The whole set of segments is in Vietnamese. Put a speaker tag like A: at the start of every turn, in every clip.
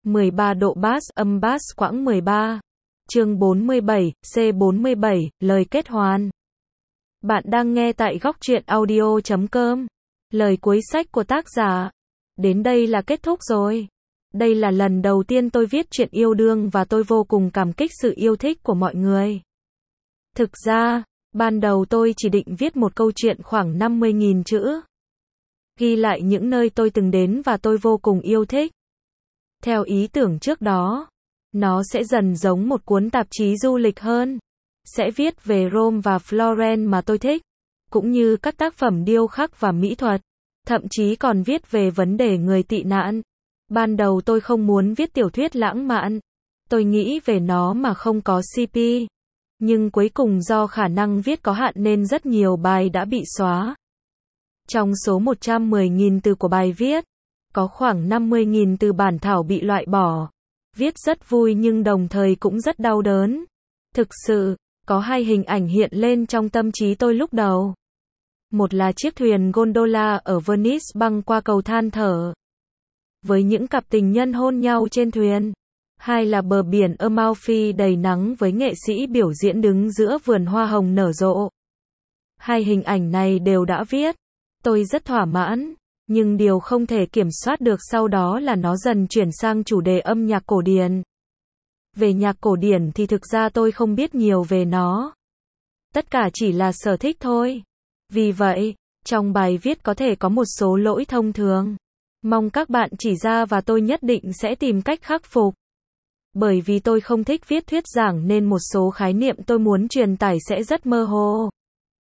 A: 13 độ bass, âm bass quãng 13. Chương 47, C47, lời kết hoàn. Bạn đang nghe tại góc truyện audio.com. Lời cuối sách của tác giả. Đến đây là kết thúc rồi. Đây là lần đầu tiên tôi viết truyện yêu đương và tôi vô cùng cảm kích sự yêu thích của mọi người. Thực ra, ban đầu tôi chỉ định viết một câu chuyện khoảng 50.000 chữ. Ghi lại những nơi tôi từng đến và tôi vô cùng yêu thích. Theo ý tưởng trước đó, nó sẽ dần giống một cuốn tạp chí du lịch hơn. Sẽ viết về Rome và Florence mà tôi thích, cũng như các tác phẩm điêu khắc và mỹ thuật. Thậm chí còn viết về vấn đề người tị nạn. Ban đầu tôi không muốn viết tiểu thuyết lãng mạn. Tôi nghĩ về nó mà không có CP. Nhưng cuối cùng do khả năng viết có hạn nên rất nhiều bài đã bị xóa. Trong số 110.000 từ của bài viết, có khoảng 50.000 từ bản thảo bị loại bỏ. Viết rất vui nhưng đồng thời cũng rất đau đớn. Thực sự, có hai hình ảnh hiện lên trong tâm trí tôi lúc đầu. Một là chiếc thuyền gondola ở Venice băng qua cầu than thở, với những cặp tình nhân hôn nhau trên thuyền. Hai là bờ biển Amalfi đầy nắng với nghệ sĩ biểu diễn đứng giữa vườn hoa hồng nở rộ. Hai hình ảnh này đều đã viết. Tôi rất thỏa mãn, nhưng điều không thể kiểm soát được sau đó là nó dần chuyển sang chủ đề âm nhạc cổ điển. Về nhạc cổ điển thì thực ra tôi không biết nhiều về nó. Tất cả chỉ là sở thích thôi. Vì vậy, trong bài viết có thể có một số lỗi thông thường. Mong các bạn chỉ ra và tôi nhất định sẽ tìm cách khắc phục. Bởi vì tôi không thích viết thuyết giảng nên một số khái niệm tôi muốn truyền tải sẽ rất mơ hồ.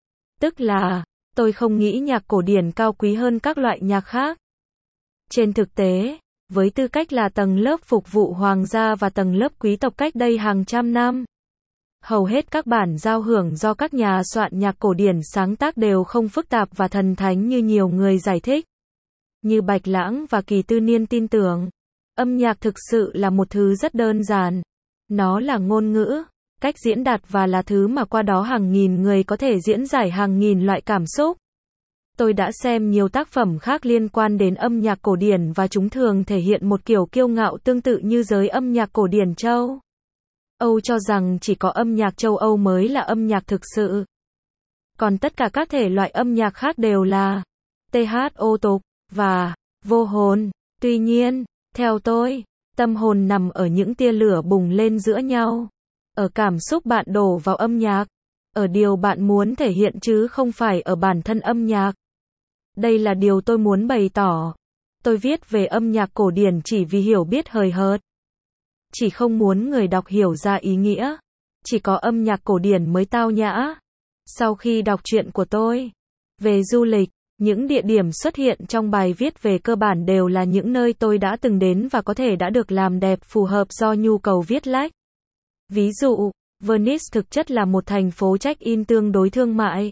A: Tức là, tôi không nghĩ nhạc cổ điển cao quý hơn các loại nhạc khác. Trên thực tế, với tư cách là tầng lớp phục vụ hoàng gia và tầng lớp quý tộc cách đây hàng trăm năm, hầu hết các bản giao hưởng do các nhà soạn nhạc cổ điển sáng tác đều không phức tạp và thần thánh như nhiều người giải thích. Như Bạch Lãng và Kỳ Tư Niên tin tưởng, âm nhạc thực sự là một thứ rất đơn giản. Nó là ngôn ngữ, cách diễn đạt và là thứ mà qua đó hàng nghìn người có thể diễn giải hàng nghìn loại cảm xúc. Tôi đã xem nhiều tác phẩm khác liên quan đến âm nhạc cổ điển và chúng thường thể hiện một kiểu kiêu ngạo tương tự như giới âm nhạc cổ điển châu Âu cho rằng chỉ có âm nhạc châu Âu mới là âm nhạc thực sự. Còn tất cả các thể loại âm nhạc khác đều là thô tục và vô hồn. Tuy nhiên, theo tôi, tâm hồn nằm ở những tia lửa bùng lên giữa nhau. Ở cảm xúc bạn đổ vào âm nhạc. Ở điều bạn muốn thể hiện chứ không phải ở bản thân âm nhạc. Đây là điều tôi muốn bày tỏ. Tôi viết về âm nhạc cổ điển chỉ vì hiểu biết hời hợt. Chỉ không muốn người đọc hiểu ra ý nghĩa. Chỉ có âm nhạc cổ điển mới tao nhã. Sau khi đọc truyện của tôi về du lịch, những địa điểm xuất hiện trong bài viết về cơ bản đều là những nơi tôi đã từng đến và có thể đã được làm đẹp phù hợp do nhu cầu viết lách. Ví dụ, Venice thực chất là một thành phố check-in tương đối thương mại.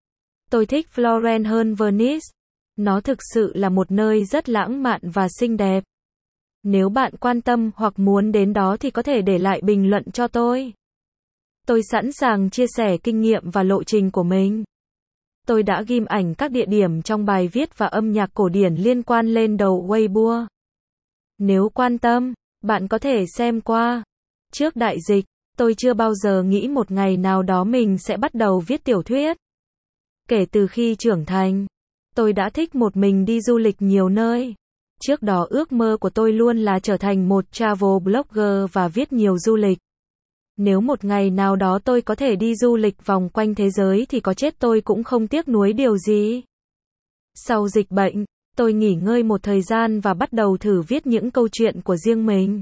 A: Tôi thích Florence hơn Venice. Nó thực sự là một nơi rất lãng mạn và xinh đẹp. Nếu bạn quan tâm hoặc muốn đến đó thì có thể để lại bình luận cho tôi. Tôi sẵn sàng chia sẻ kinh nghiệm và lộ trình của mình. Tôi đã ghim ảnh các địa điểm trong bài viết và âm nhạc cổ điển liên quan lên đầu Weibo. Nếu quan tâm, bạn có thể xem qua. Trước đại dịch, tôi chưa bao giờ nghĩ một ngày nào đó mình sẽ bắt đầu viết tiểu thuyết. Kể từ khi trưởng thành, tôi đã thích một mình đi du lịch nhiều nơi. Trước đó ước mơ của tôi luôn là trở thành một travel blogger và viết nhiều du lịch. Nếu một ngày nào đó tôi có thể đi du lịch vòng quanh thế giới thì có chết tôi cũng không tiếc nuối điều gì. Sau dịch bệnh, tôi nghỉ ngơi một thời gian và bắt đầu thử viết những câu chuyện của riêng mình.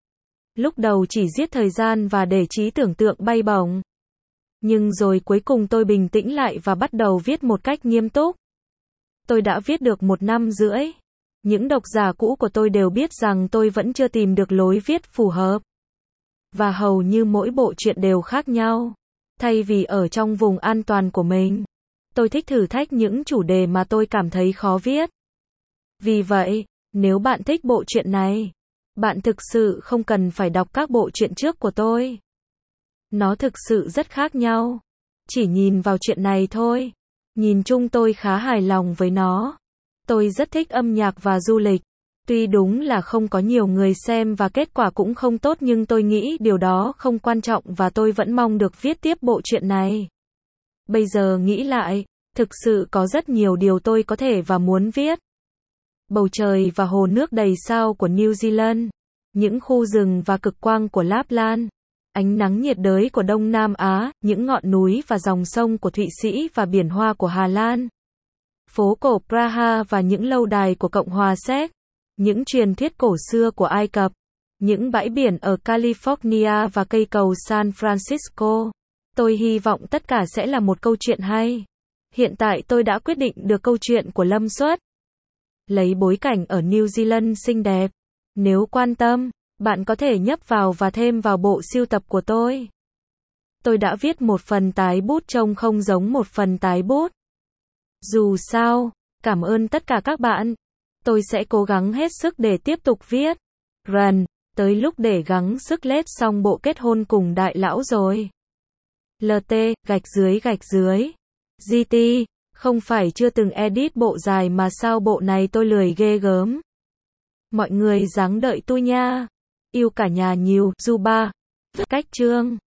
A: Lúc đầu chỉ giết thời gian và để trí tưởng tượng bay bổng. Nhưng rồi cuối cùng tôi bình tĩnh lại và bắt đầu viết một cách nghiêm túc. Tôi đã viết được 1 năm rưỡi. Những độc giả cũ của tôi đều biết rằng tôi vẫn chưa tìm được lối viết phù hợp. Và hầu như mỗi bộ truyện đều khác nhau. Thay vì ở trong vùng an toàn của mình, tôi thích thử thách những chủ đề mà tôi cảm thấy khó viết. Vì vậy, nếu bạn thích bộ truyện này, bạn thực sự không cần phải đọc các bộ truyện trước của tôi. Nó thực sự rất khác nhau. Chỉ nhìn vào chuyện này thôi. Nhìn chung tôi khá hài lòng với nó. Tôi rất thích âm nhạc và du lịch. Tuy đúng là không có nhiều người xem và kết quả cũng không tốt nhưng tôi nghĩ điều đó không quan trọng và tôi vẫn mong được viết tiếp bộ truyện này. Bây giờ nghĩ lại, thực sự có rất nhiều điều tôi có thể và muốn viết. Bầu trời và hồ nước đầy sao của New Zealand, những khu rừng và cực quang của Lapland, ánh nắng nhiệt đới của Đông Nam Á, những ngọn núi và dòng sông của Thụy Sĩ và biển hoa của Hà Lan, phố cổ Praha và những lâu đài của Cộng hòa Séc, những truyền thuyết cổ xưa của Ai Cập, những bãi biển ở California và cây cầu San Francisco. Tôi hy vọng tất cả sẽ là một câu chuyện hay. Hiện tại tôi đã quyết định được câu chuyện của Lâm Xuất. Lấy bối cảnh ở New Zealand xinh đẹp. Nếu quan tâm, bạn có thể nhấp vào và thêm vào bộ sưu tập của tôi. Tôi đã viết một phần tái bút trông không giống một phần tái bút. Dù sao, cảm ơn tất cả các bạn. Tôi sẽ cố gắng hết sức để tiếp tục viết. Rần, tới lúc để gắng sức lết xong bộ kết hôn cùng đại lão rồi. LT, gạch dưới. GT, không phải chưa từng edit bộ dài mà sao bộ này tôi lười ghê gớm. Mọi người ráng đợi tôi nha. Yêu cả nhà nhiều, Zuba. Cách chương.